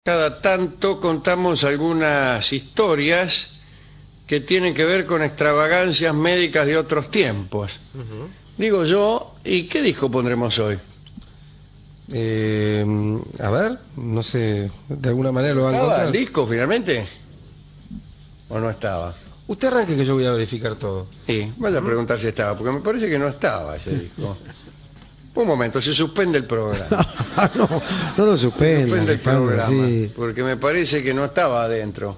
cada tanto contamos algunas historias que tienen que ver con extravagancias médicas de otros tiempos. Digo yo, ¿y qué disco pondremos hoy? A ver, no sé, de alguna manera lo van a ¿Estaba encontrar. el disco finalmente? ¿O no estaba? Usted arranque que yo voy a verificar todo. Sí, vaya a preguntar si estaba, porque me parece que no estaba ese disco. Un momento, se suspende el programa. No lo suspenda. Suspende el Ricardo, programa, sí. porque me parece que no estaba adentro.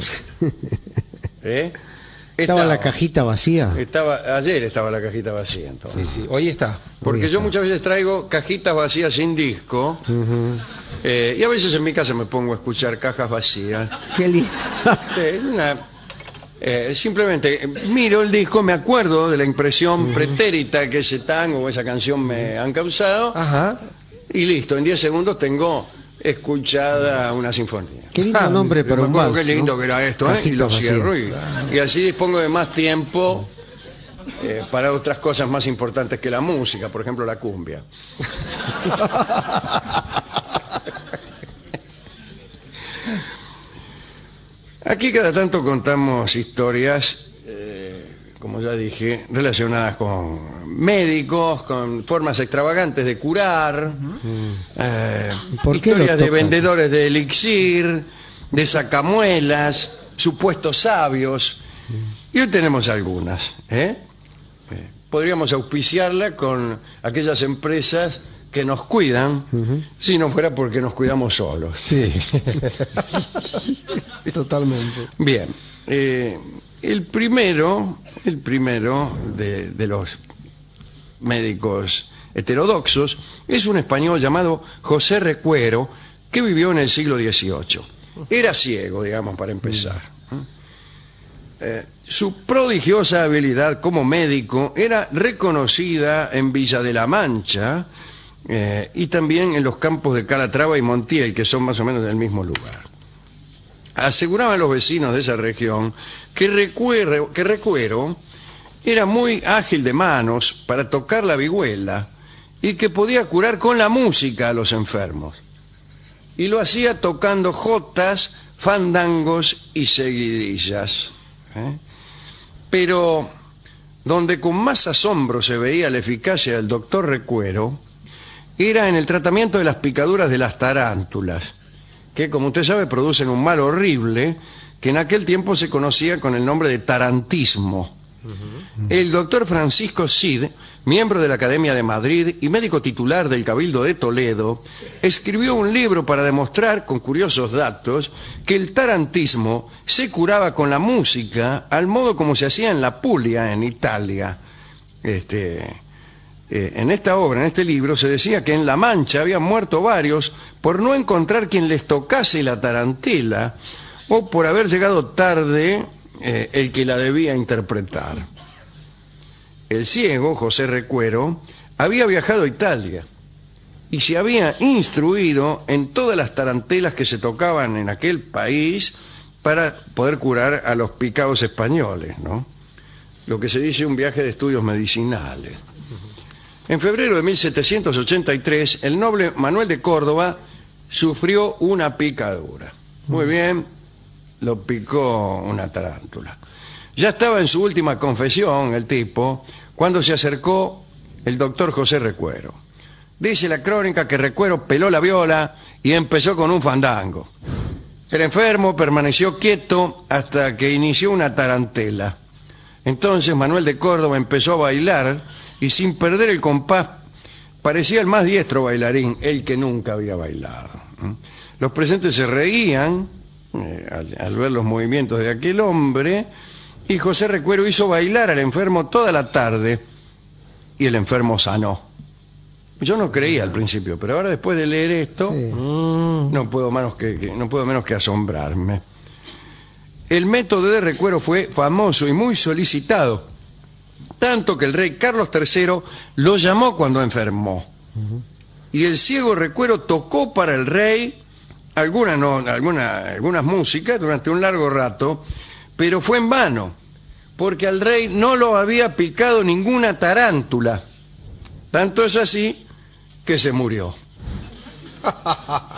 ¿Eh? ¿Estaba en la cajita vacía? Ayer estaba la cajita vacía, entonces. Sí, hoy está. Porque Hoy yo está. muchas veces traigo cajitas vacías sin disco, y a veces en mi casa me pongo a escuchar cajas vacías. Qué lindo. Simplemente miro el disco, me acuerdo de la impresión pretérita que ese tango o esa canción me han causado, Ajá. y listo, en 10 segundos tengo escuchada una sinfonía. Qué lindo nombre para Me un acuerdo vals, qué lindo ¿no? que era esto, y Cajitas lo vacías. cierro, y así dispongo de más tiempo para otras cosas más importantes que la música, por ejemplo la cumbia. Aquí cada tanto contamos historias, como ya dije, relacionadas con médicos, con formas extravagantes de curar, ¿Por qué historias lo de tocas? vendedores de elixir, de sacamuelas, supuestos sabios. Y hoy tenemos algunas. Podríamos auspiciarla con aquellas empresas que nos cuidan, si no fuera porque nos cuidamos solos. Sí. Totalmente. Bien, el primero de los médicos heterodoxos es un español llamado José Recuero, que vivió en el siglo XVIII. Era ciego, digamos, para empezar. Su prodigiosa habilidad como médico era reconocida en Villa de la Mancha y también en los campos de Calatrava y Montiel, que son más o menos del mismo lugar. Aseguraban los vecinos de esa región que Recuero era muy ágil de manos para tocar la vihuela y que podía curar con la música a los enfermos. Y lo hacía tocando jotas, fandangos y seguidillas. Pero donde con más asombro se veía la eficacia del doctor Recuero era en el tratamiento de las picaduras de las tarántulas, que, como usted sabe, producen un mal horrible que en aquel tiempo se conocía con el nombre de tarantismo. El doctor Francisco Cid, miembro de la Academia de Madrid y médico titular del Cabildo de Toledo, escribió un libro para demostrar, con curiosos datos, que el tarantismo se curaba con la música, al modo como se hacía en la Puglia, en Italia. En esta obra, en este libro, se decía que en La Mancha habían muerto varios por no encontrar quien les tocase la tarantela o por haber llegado tarde el que la debía interpretar. El ciego, José Recuero, había viajado a Italia y se había instruido en todas las tarantelas que se tocaban en aquel país para poder curar a los picados españoles, ¿no? Lo que se dice un viaje de estudios medicinales. En febrero de 1783, el noble Manuel de Córdoba sufrió una picadura. Muy bien, lo picó una tarántula. Ya estaba en su última confesión el tipo cuando se acercó el doctor José Recuero. Dice la crónica que Recuero peló la viola y empezó con un fandango. El enfermo permaneció quieto hasta que inició una tarantela. Entonces Manuel de Córdoba empezó a bailar y sin perder el compás parecía el más diestro bailarín, el que nunca había bailado. Los presentes se reían al ver los movimientos de aquel hombre, y José Recuero hizo bailar al enfermo toda la tarde y el enfermo sanó. Yo no creía al principio, pero ahora después de leer esto, no puedo menos que asombrarme. El método de Recuero fue famoso y muy solicitado, tanto que el rey Carlos III lo llamó cuando enfermó. Y el ciego Recuero tocó para el rey algunas músicas durante un largo rato, pero fue en vano, porque al rey no lo había picado ninguna tarántula. Tanto es así que se murió.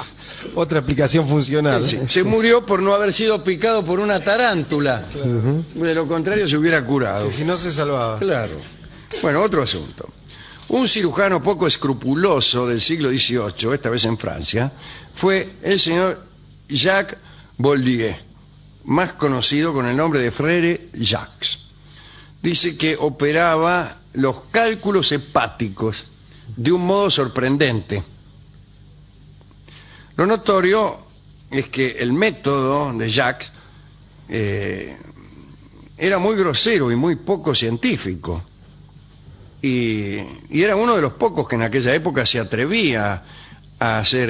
Otra explicación funcional. Sí, se murió por no haber sido picado por una tarántula. De lo contrario se hubiera curado. Que si no se salvaba. Claro. Bueno, otro asunto. Un cirujano poco escrupuloso del siglo XVIII, esta vez en Francia, fue el señor Jacques Boldier, más conocido con el nombre de Frère Jacques. Dice que operaba los cálculos hepáticos de un modo sorprendente. Lo notorio es que el método de Jacques era muy grosero y muy poco científico. Y era uno de los pocos que en aquella época se atrevían a hacer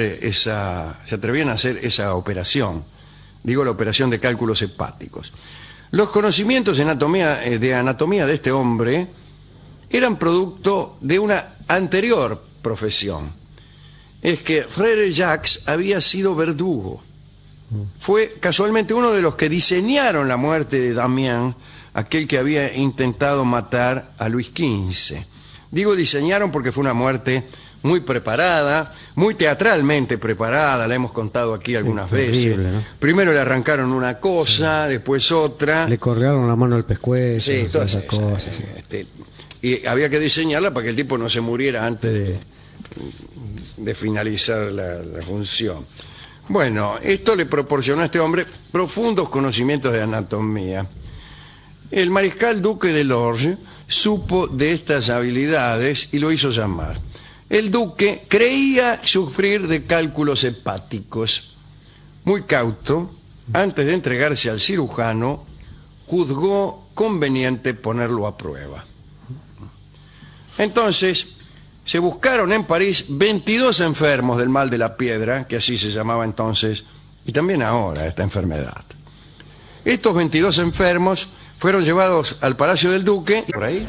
esa operación. Digo, la operación de cálculos hepáticos. Los conocimientos de anatomía de este hombre eran producto de una anterior profesión. Es que Frère Jacques había sido verdugo. Fue casualmente uno de los que diseñaron la muerte de Damiens, aquel que había intentado matar a Luis XV. Digo diseñaron porque fue una muerte muy preparada, muy teatralmente preparada, la hemos contado aquí algunas veces. Horrible, ¿no? Primero le arrancaron una cosa, después otra. Le cortaron la mano al pescuezo, Sí, todas esas esas cosas. sí. Y había que diseñarla para que el tipo no se muriera antes de finalizar la función. Bueno, esto le proporcionó a este hombre profundos conocimientos de anatomía. El mariscal duque de Lorge supo de estas habilidades y lo hizo llamar. El duque creía sufrir de cálculos hepáticos. Muy cauto, antes de entregarse al cirujano, juzgó conveniente ponerlo a prueba. Entonces, se buscaron en París 22 enfermos del mal de la piedra, que así se llamaba entonces, y también ahora esta enfermedad. Estos 22 enfermos fueron llevados al Palacio del Duque, por ahí,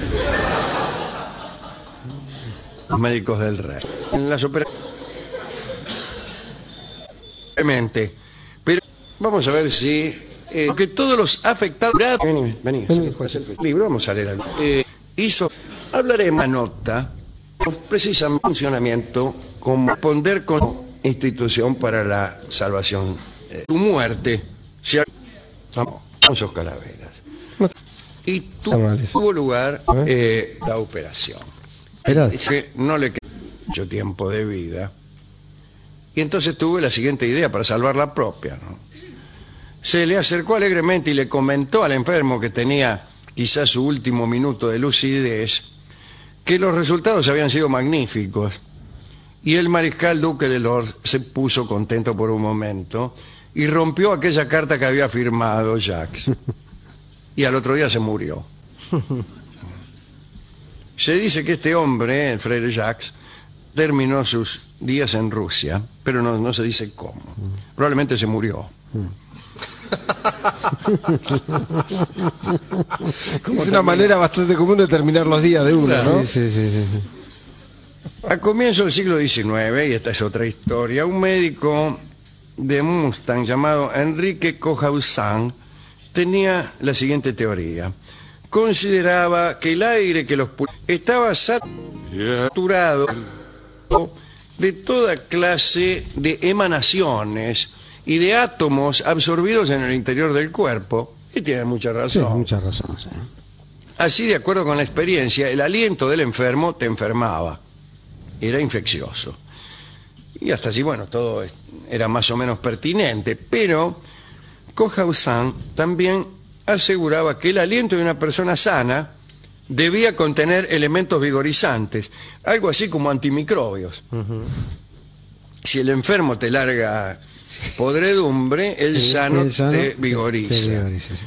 los médicos del rey. En las operaciones. Pero vamos a ver si que todos los afectados. Vení, libro, vamos a leer. Hablaremos una nota precisamente funcionamiento como responder con institución para la salvación. Tu muerte, Alfonso Calaveras. Y tuvo lugar la operación. Dice que no le quedó mucho tiempo de vida. Y entonces tuve la siguiente idea para salvar la propia, ¿no? Se le acercó alegremente y le comentó al enfermo, que tenía quizás su último minuto de lucidez, que los resultados habían sido magníficos. Y el mariscal duque de Lorge se puso contento por un momento y rompió aquella carta que había firmado Jacques. Y al otro día se murió. Se dice que este hombre, el Frère Jacques, terminó sus días en Rusia, pero no se dice cómo. Probablemente se murió. Es una manera bastante común de terminar los días de uno, ¿no? Sí. A comienzos del siglo XIX, y esta es otra historia, un médico de Mustang llamado Enrique Cojausant tenía la siguiente teoría. Consideraba que el aire que los estaba saturado de toda clase de emanaciones y de átomos absorbidos en el interior del cuerpo. Y tiene mucha razón. Sí, mucha razón, sí. Así, de acuerdo con la experiencia, el aliento del enfermo te enfermaba. Era infeccioso. Y hasta así, bueno, todo era más o menos pertinente. Pero Cojausant también aseguraba que el aliento de una persona sana debía contener elementos vigorizantes, algo así como antimicrobios. Si el enfermo te larga podredumbre, el sano te vigoriza.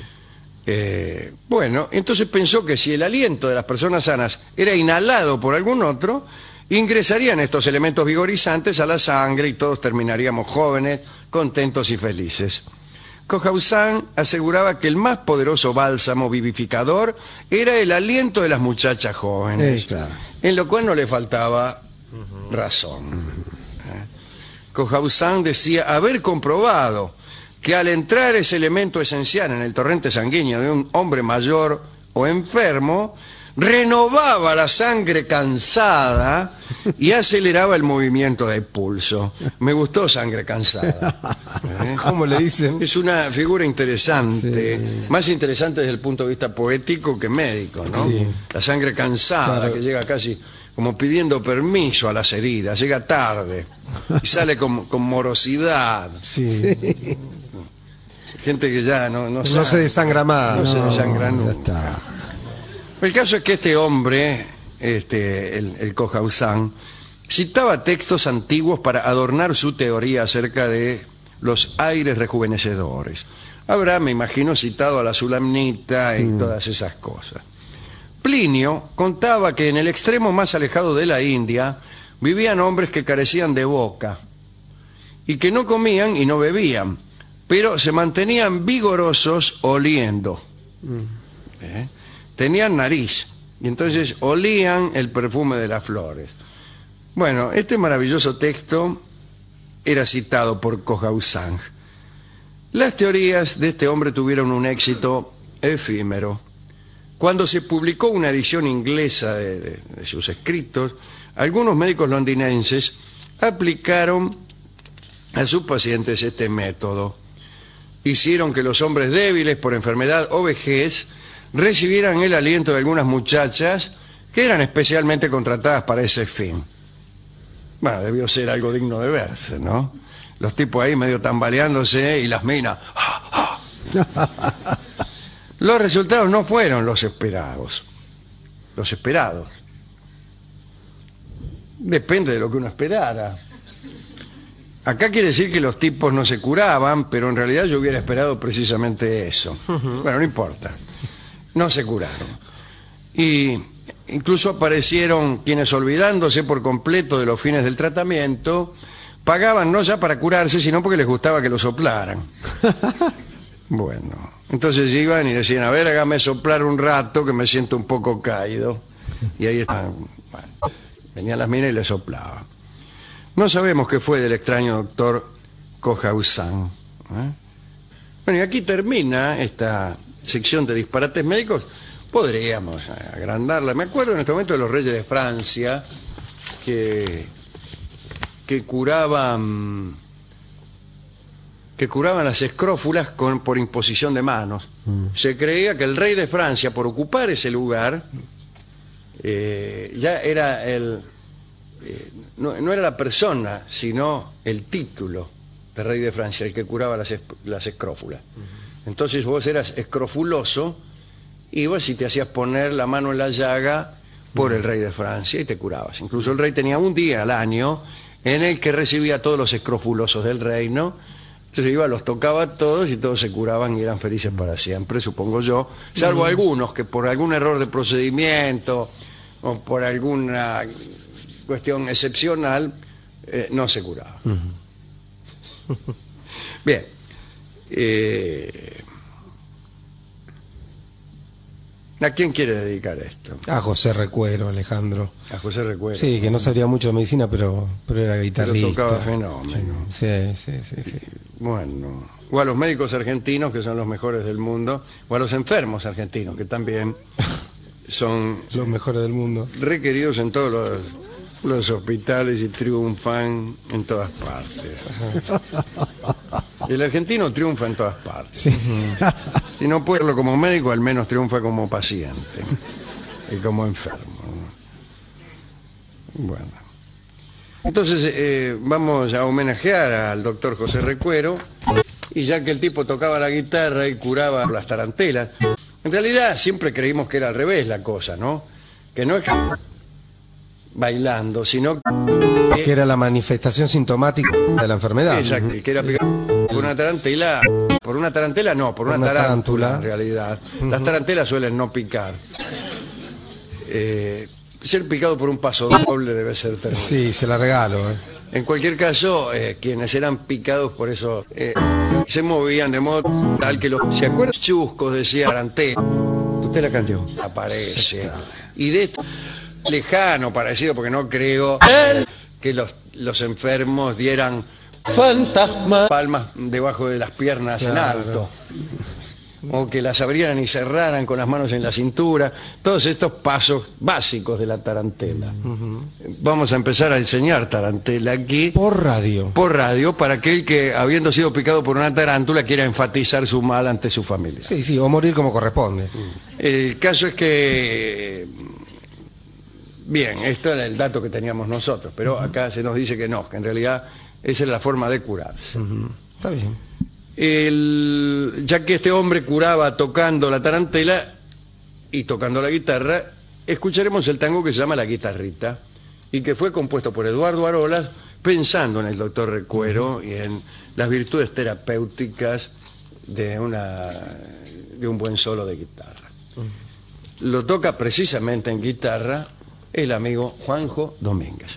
Bueno, entonces pensó que si el aliento de las personas sanas era inhalado por algún otro, ingresarían estos elementos vigorizantes a la sangre y todos terminaríamos jóvenes, contentos y felices. Cojausant aseguraba que el más poderoso bálsamo vivificador era el aliento de las muchachas jóvenes, claro. En lo cual no le faltaba razón. Cojausant decía haber comprobado que al entrar ese elemento esencial en el torrente sanguíneo de un hombre mayor o enfermo, renovaba la sangre cansada y aceleraba el movimiento del pulso. Me gustó Sangre Cansada. ¿Cómo le dicen? Es una figura interesante, más interesante desde el punto de vista poético que médico, ¿no? Sí. La sangre cansada, Claro. que llega casi como pidiendo permiso a las heridas, llega tarde y sale con morosidad. Sí. Gente que ya no No se desangra más. No se No, desangra ya nunca. está. El caso es que este hombre, el Kohausang, citaba textos antiguos para adornar su teoría acerca de los aires rejuvenecedores. Habrá, me imagino, citado a la Sulamnita y todas esas cosas. Plinio contaba que en el extremo más alejado de la India vivían hombres que carecían de boca y que no comían y no bebían, pero se mantenían vigorosos oliendo. Tenían nariz y entonces olían el perfume de las flores. Bueno, este maravilloso texto era citado por Kohausang. Las teorías de este hombre tuvieron un éxito efímero. Cuando se publicó una edición inglesa de sus escritos, algunos médicos londinenses aplicaron a sus pacientes este método. Hicieron que los hombres débiles por enfermedad o vejez recibieran el aliento de algunas muchachas que eran especialmente contratadas para ese fin. Bueno, debió ser algo digno de verse, ¿no? Los tipos ahí medio tambaleándose y las minas. Los resultados no fueron los esperados. Los esperados. Depende de lo que uno esperara. Acá quiere decir que los tipos no se curaban, pero en realidad yo hubiera esperado precisamente eso. Bueno, no importa. No se curaron. Y incluso aparecieron quienes, olvidándose por completo de los fines del tratamiento, pagaban no ya para curarse, sino porque les gustaba que lo soplaran. Bueno, entonces iban y decían, a ver, hágame soplar un rato que me siento un poco caído. Y ahí estaban. Bueno, venían las minas y le soplaban. No sabemos qué fue del extraño doctor Kohausang. Bueno, y aquí termina esta sección de disparates médicos. Podríamos agrandarla. Me acuerdo en este momento de los reyes de Francia que curaban las escrófulas por imposición de manos. Se creía que el rey de Francia, por ocupar ese lugar, ya era no era la persona, sino el título de rey de Francia, el que curaba las escrófulas. Entonces vos eras escrofuloso y vos si te hacías poner la mano en la llaga por el rey de Francia y te curabas. Incluso el rey tenía un día al año en el que recibía a todos los escrofulosos del reino. Entonces iba, los tocaba a todos y todos se curaban y eran felices para siempre, supongo yo, salvo algunos que por algún error de procedimiento o por alguna cuestión excepcional no se curaban. Bien. ¿A quién quiere dedicar esto? A José Recuero, Alejandro. A José Recuero. Sí, que no sabría mucho de medicina, pero era Pero guitarrista. tocaba fenómeno. Sí. Bueno, o a los médicos argentinos, que son los mejores del mundo, o a los enfermos argentinos, que también son Los mejores del mundo. requeridos en todos los hospitales y triunfan en todas partes. El argentino triunfa en todas partes. Sí. Si no puede verlo como médico, al menos triunfa como paciente y como enfermo. Bueno. Entonces vamos a homenajear al doctor José Recuero, y ya que el tipo tocaba la guitarra y curaba las tarantelas, en realidad siempre creímos que era al revés la cosa, ¿no? Que no es que bailando, sino Que era la manifestación sintomática de la enfermedad. exacto, que era picado por una tarantela. Por una tarantela no, por una tarántula en realidad. Las tarantelas suelen no picar. Ser picado por un paso doble debe ser terrible. Sí, se la regalo. En cualquier caso, quienes eran picados por eso se movían de modo tal que los... ¿Se acuerdan? Chuscos decía tarantela. Usted la cantó. Aparece. Y de esto lejano, parecido, porque no creo que los enfermos dieran fantasma palmas debajo de las piernas en Claro. alto. o que las abrieran y cerraran con las manos en la cintura, todos estos pasos básicos de la tarantela. Vamos a empezar a enseñar tarantela aquí Por radio. por radio para aquel que, habiendo sido picado por una tarántula, quiera enfatizar su mal ante su familia. Sí, sí, o morir como corresponde. El caso es que, bien, esto era el dato que teníamos nosotros, pero acá se nos dice que no, que en realidad esa es la forma de curarse. Está bien. Ya que este hombre curaba tocando la tarantela y tocando la guitarra, escucharemos el tango que se llama La Guitarrita y que fue compuesto por Eduardo Arolas pensando en el doctor Recuero y en las virtudes terapéuticas de un buen solo de guitarra. Lo toca precisamente en guitarra el amigo Juanjo Domínguez.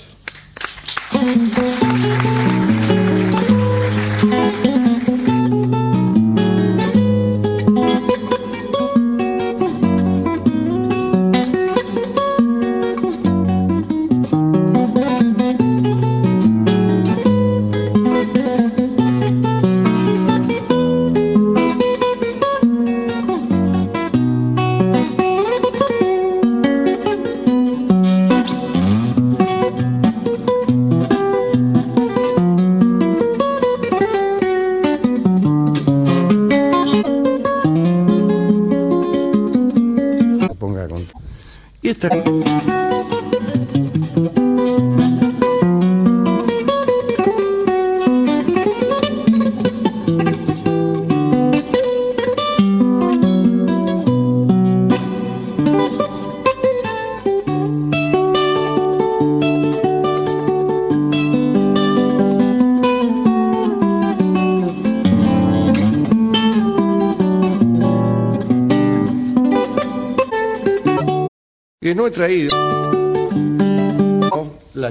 Y esta... que no he traído la...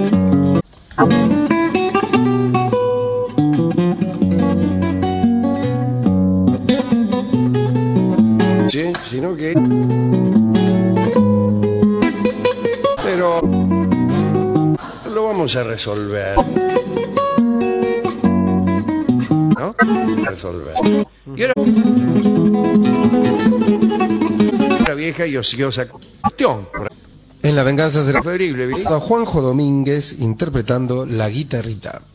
Sí, sino que... Pero lo vamos a resolver. ¿No? Resolver. Y ahora... Una vieja y ociosa cuestión. En La Venganza será Preferible, ¿sí? Juanjo Domínguez interpretando La Guitarrita.